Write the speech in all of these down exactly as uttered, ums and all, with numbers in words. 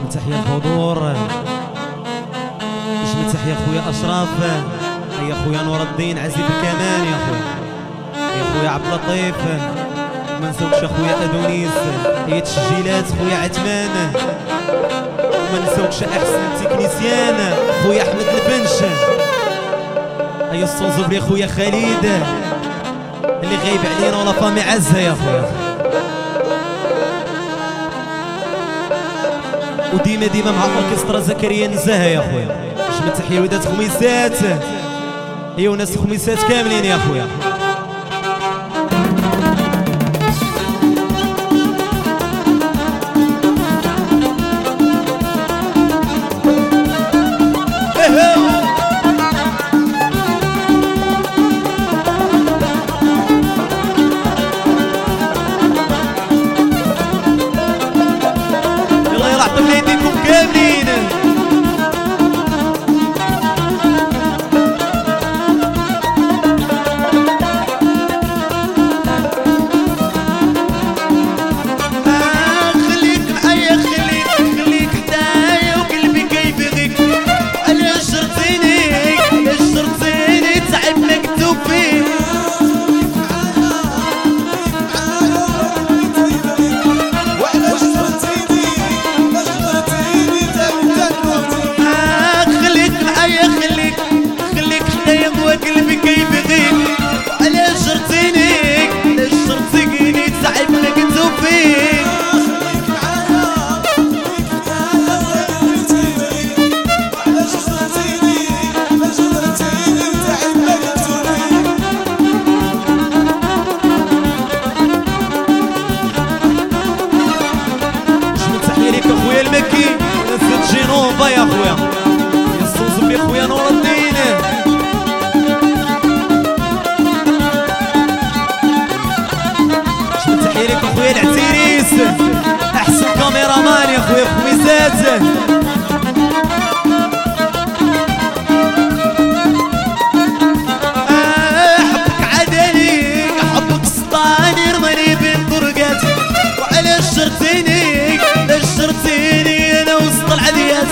تحية الحضور، نجم تحية خويا أشرف، يا خويا نور الدين عزيز الكمان، يا خويا يا خويا عبد اللطيف، ما نساوكش خويا أدونيس، هي تسجيلات خويا عثمان، وما نساوكش أحسن تكنيسيان خويا أحمد البنش، هيا الصوزبري خويا خالد اللي غايب علينا ولا فامي عزة يا خويا، وديما ديما مع اوركسترا زكريا نزاهه يا خويا. نجم تحية لوليدات خميسات، هي وناس خميسات كاملين يا خويا. يا خويا يا الصوص يا خويا نور الدين، شنو تحية لك اخويا العتيريس، احسن كاميرامان يا خويا خميسات، حبك عدني حبك سطاني رماني بين طرقات، وعلاش شرتيني علاش شرتيني انا وسط العديات،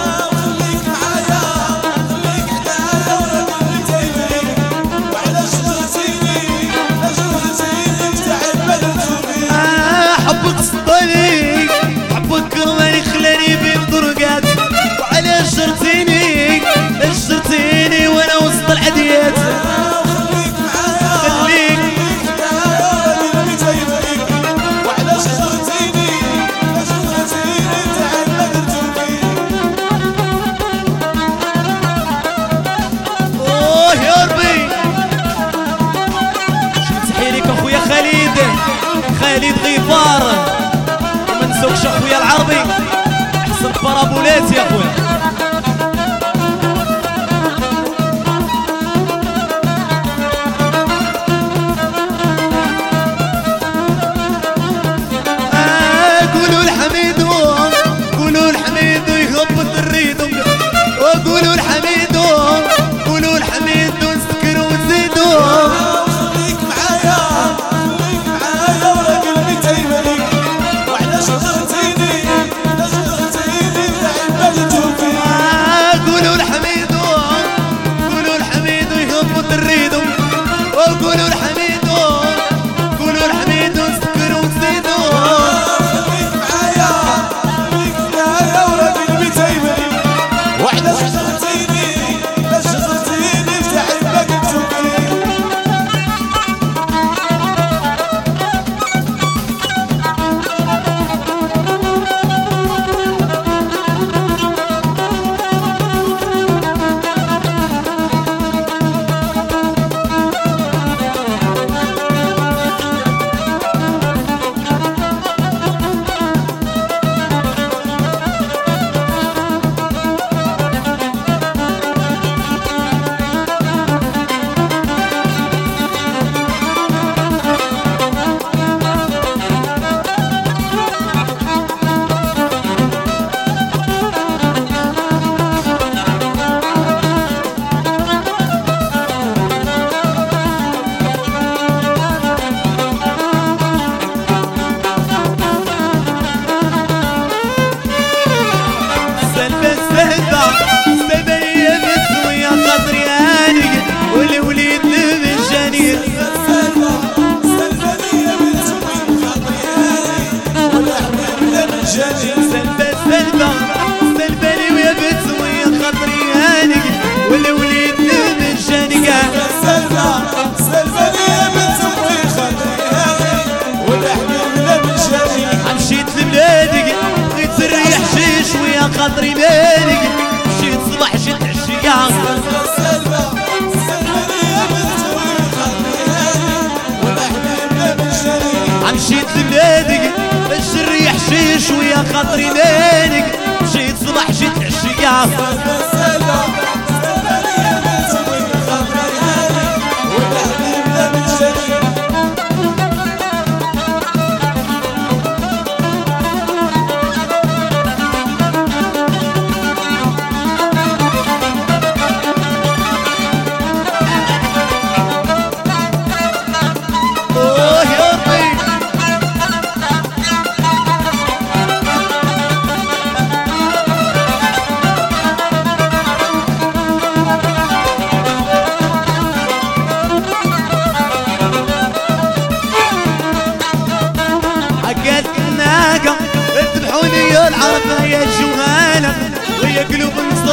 حبك سطاني حبك رماني خلاني بين طرقات، وعلاش شرتيني علاش شرتيني وانا وسط العديات، خليك وعلاش شرتيني علاش شرتيني تعب ما درتو فيك. اوه يا ربي نتحيي لك اخويا خالد خالد غفار، وما نساوكش اخويا العربي احسن بارابولات يا خويا. آه قولوا الحميدو قولوا الحميدو يهبط الريدو، وقولوا الحميدو قولوا الحميدو نسكروا ونزيدو، خليك معايا خليك معايا وقلبي تايبني، وعلاش غرتيني علاش غرتيني تعب ما درتو فيك.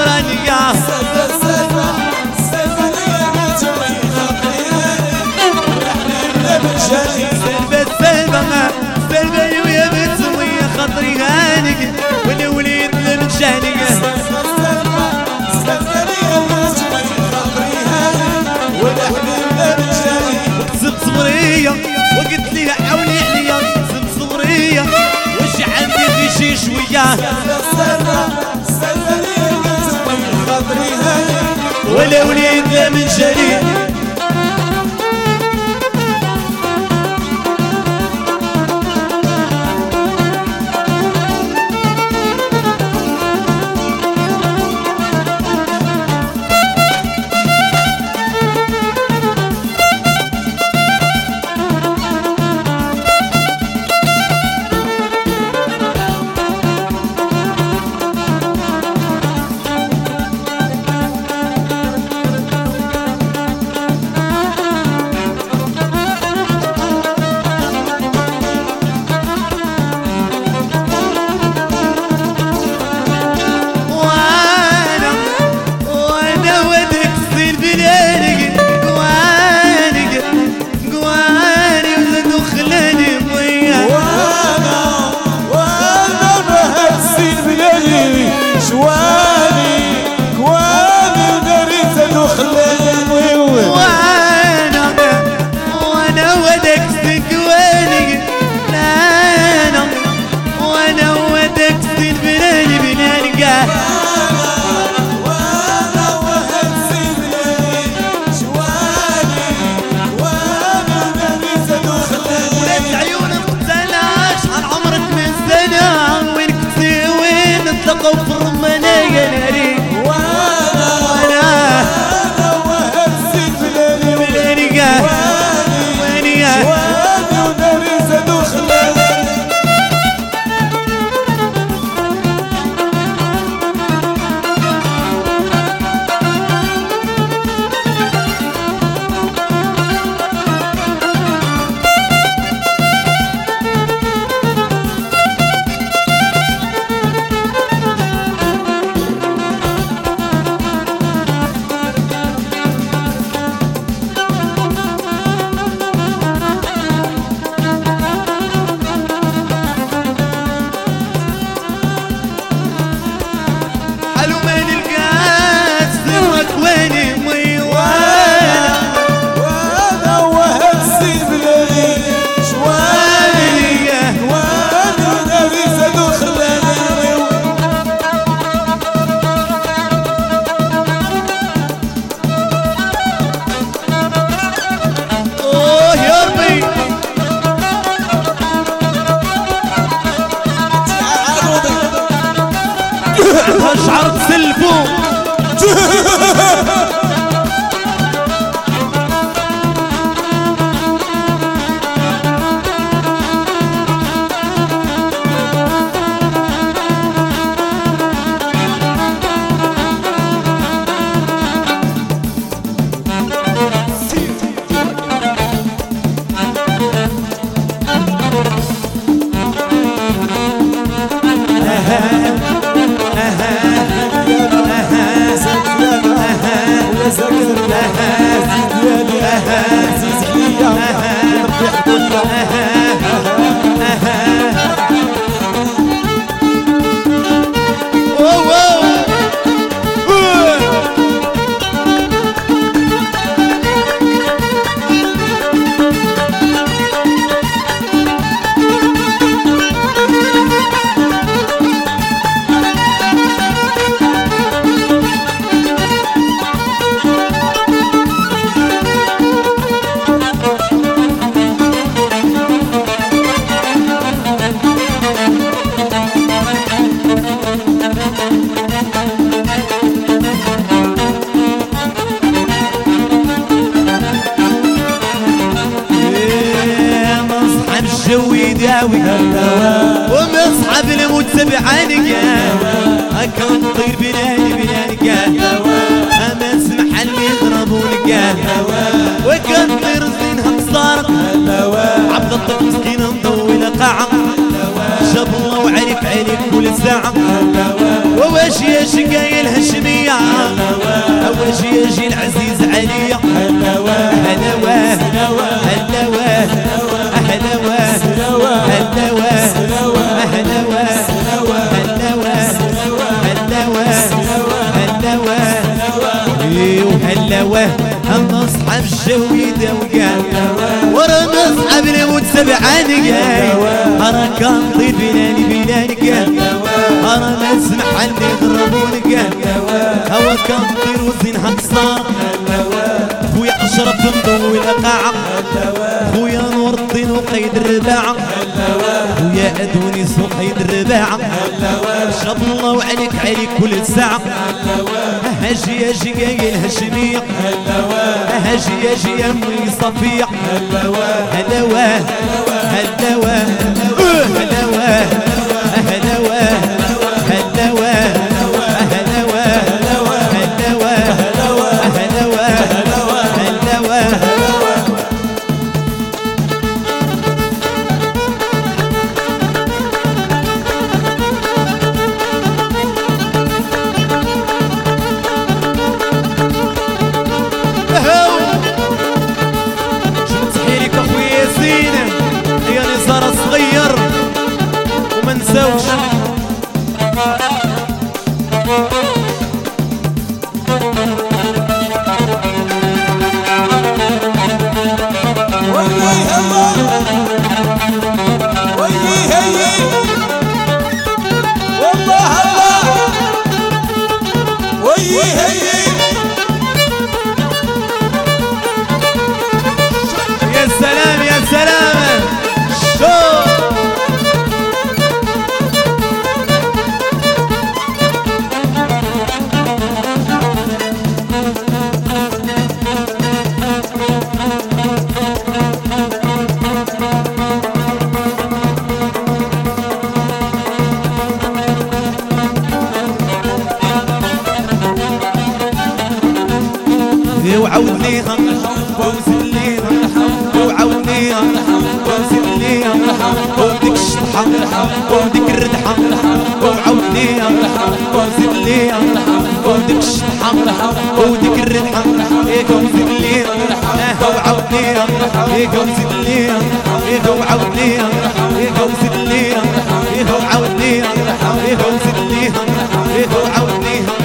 ورانيا سلفة سلفة سلفة يا متوي خاطري هاني والحنان من جاني سلفة سلفة سلفة ويا متوي خاطري هاني والوليد من جاني سلفة سلفة سلفة يا متوي خاطري هاني والحنان من جاني كتبت صبرية وقلت ليها حولي عليا كتبت صبرية وش عندي في شي شوية سلفة سلفة سلفة يا متوي خاطري هاني والوليد من جاني تلقوا في الرمانية ناري وانا وانا وهب زيد بلالي بلالي واني واني وناري زادو خلاني شعر تسلفو يداوي ومصحب المتبعانك هكا نطير بلادي بلادك اما اسمح اللي يضربونك وكان طير زينها مصارق عبد اللطيف مسكين مضوي قاعة جاب الله وعرف عليك كل ساعة وواش يا شقايل هالشمية اما اصحاب الجويدة وقال ورا ما اصحاب الموت سبعان قال ارا كان طيب بلاني بلاني قال ارا ما اسمح اللي يضربون قال هوا كان طير وزين هكسار خويا اشرف نضوي القاعة خويا نور الدين وقيد الرباعة خويا ادونيس وقيد الرباعة شاب الله عليك عليك كل ساعة هاجي يا جي قايل هاشمية هاجي يا جي يا امي صفية هلا واه هلا واه هلا واه هلا واه هلا واه هلا واه هلا واه هلا واه هلا واه صغير وما نساوش ويلي الله ويلي هي والله الله ويلي هي يا سلام يا سلام شو وعودنيها وزليها وعودنيها وزليها وديك الشطحة وديك الردحة وعودنيها وزليها وديك الشطحة وديك الردحة هيك وزليها وعودنيها هيك وزليها هيك وعودنيها هيك وزليها هيك وعودنيها هيك وزليها هيك وعودنيها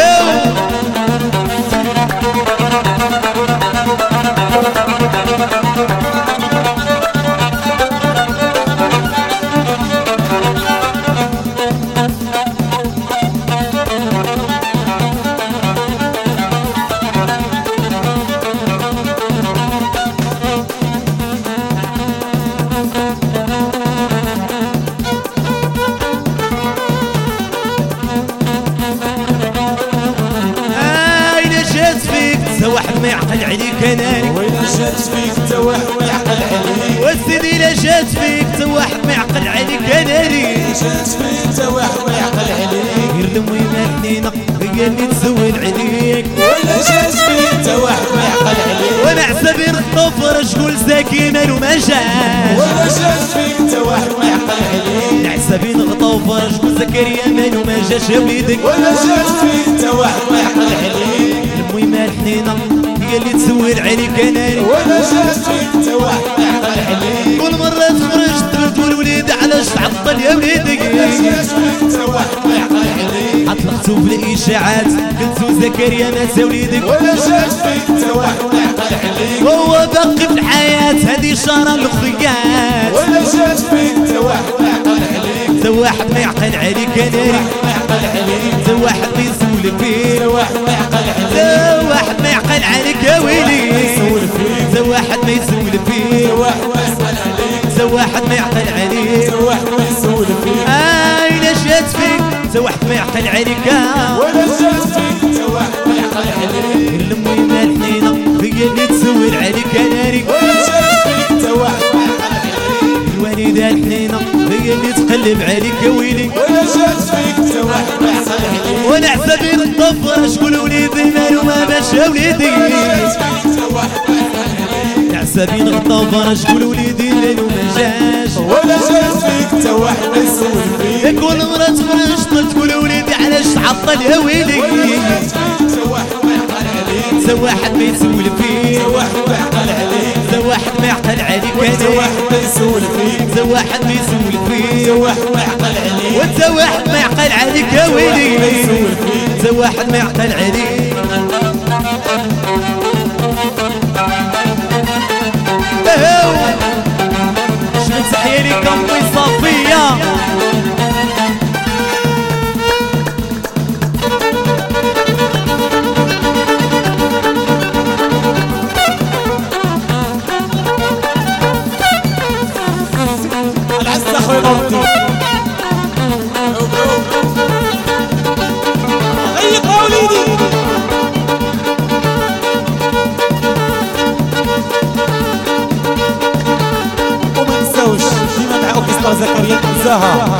واحد ما يعقل عليك ناري وإلا جات فيك تا واحد ما يعقل عليك وسيدي لا جات فيك تا واحد ما يعقل عليك ناري جات فيك تا واحد ما يعقل عليك غير دمي ماكنينا هي اللي تزول عليك وإلا جات فيك تا واحد ما يعقل عليك وانا حسابي نخطف شكون زكي مالو ما جاش وإلا جات فيك تا واحد ما يعقل عليك حسابي نخطف شكون زكريا مالو ما جاش يا وليدك وإلا جات فيك تا واحد ما يعقل عليك المهم الحنينة هي اللي تزول عليك ناري ولا جات فيك تا واحد ما يعقل عليك كل مرة تخرج تقول وليدي علاش تعطل يا وليدك ولا جات فيك تا واحد ما يعقل عليك اطلقتو بالاشاعات قلتو زكريا مات وليدك ولا جات فيك تا واحد ما يعقل عليك هو باقي في الحياة هذه اشارة للخيات ولا جات فيك تا واحد ما يعقل عليك تا واحد ما يعقل عليك ناري ما يعقل عليك تا واحد ما يسول فيك تا واحد ما يعقل عليك تا واحد ما يعقل عليك يا ويلي يسول فيك تا واحد ما يسول فيك تا واحد ما يسول عليك تا واحد ما يعقل عليك تا واحد ما يسول فيك اي لا جات فيك تا واحد ما يعقل عليك ولا جات فيك تا واحد ما يعقل عليك المهم الحنينة هي اللي تزول عليك ناري ولا جات فيك تا واحد ما يعقل عليك الوالدة الحنينة هي اللي تقلب عليك يا ويلي ولا جات فيك تا واحد ما يعقل عليك وانا حسابي نطفر شكون وليدي مالو ما باش يا وليدي حسابي نطفر شكون وليدي مالو ما جاش ولا جات فيك تا واحد ما يسول فيك كل مرة تخرج تقول وليدي علاش تعطل يا ويلي ولا جات فيك تا واحد ما يعقل عليك تا واحد ما يسول فيك تا واحد ما يعقل عليك تا واحد ما يعقل عليك تا واحد ما يسول فيك تا واحد ما يسول فيك تا واحد ما يعقل عليك وانت واحد ما يعقل عليك يا ويلي ما يسول فيك انت واحد ما يعقل عليك كلها.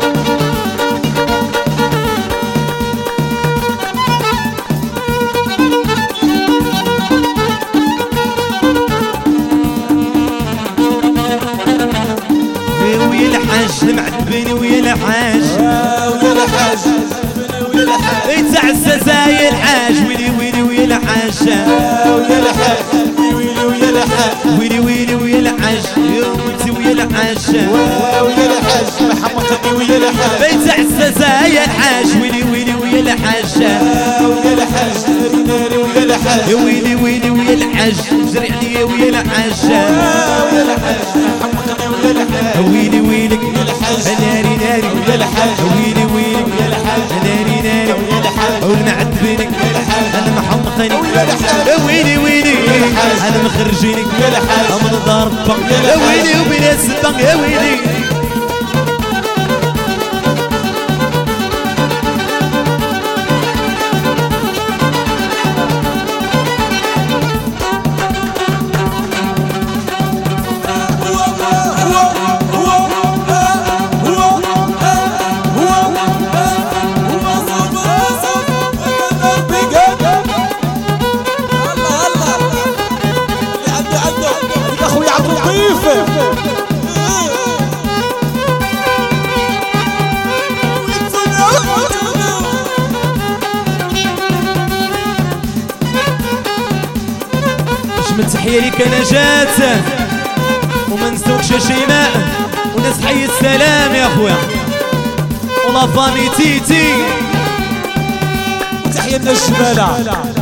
ويا الحاج المعذبين ويا الحاج ويا الحاج ويا الحاج يتعزى زي الحاج ويلي ويلي ويا الحاج ويا الحاج ويلي ويا الحاج ويلي ويلي ويا الحاج يا ويا الحاج ويا الحاج محمقني ويا الحاج يتعزى زي الحاج ويلي ويلي ويا الحاج ويا الحاج ناري ناري ويا الحاج يا ويلي ويلي ويا الحاج جري عليا ويا الحاج ويا الحاج محمقني ويا الحاج ويلي ويلك ويا الحاج ناري ناري ويا الحاج ويلي ويلي ويا الحاج ناري ناري ويا الحاج والمعذبينك انا محمقني ويا الحاج ويلي ويلي الحاج انا مخرجينك ويا الحاج من الدار بق يا يا الحاج ويلي وبلا السبق يا ويلي من تحية ليك نجاة وما نسوكش شيماء وناس حي السلام يا خويا ولا فامي تيتي تحية الشمالة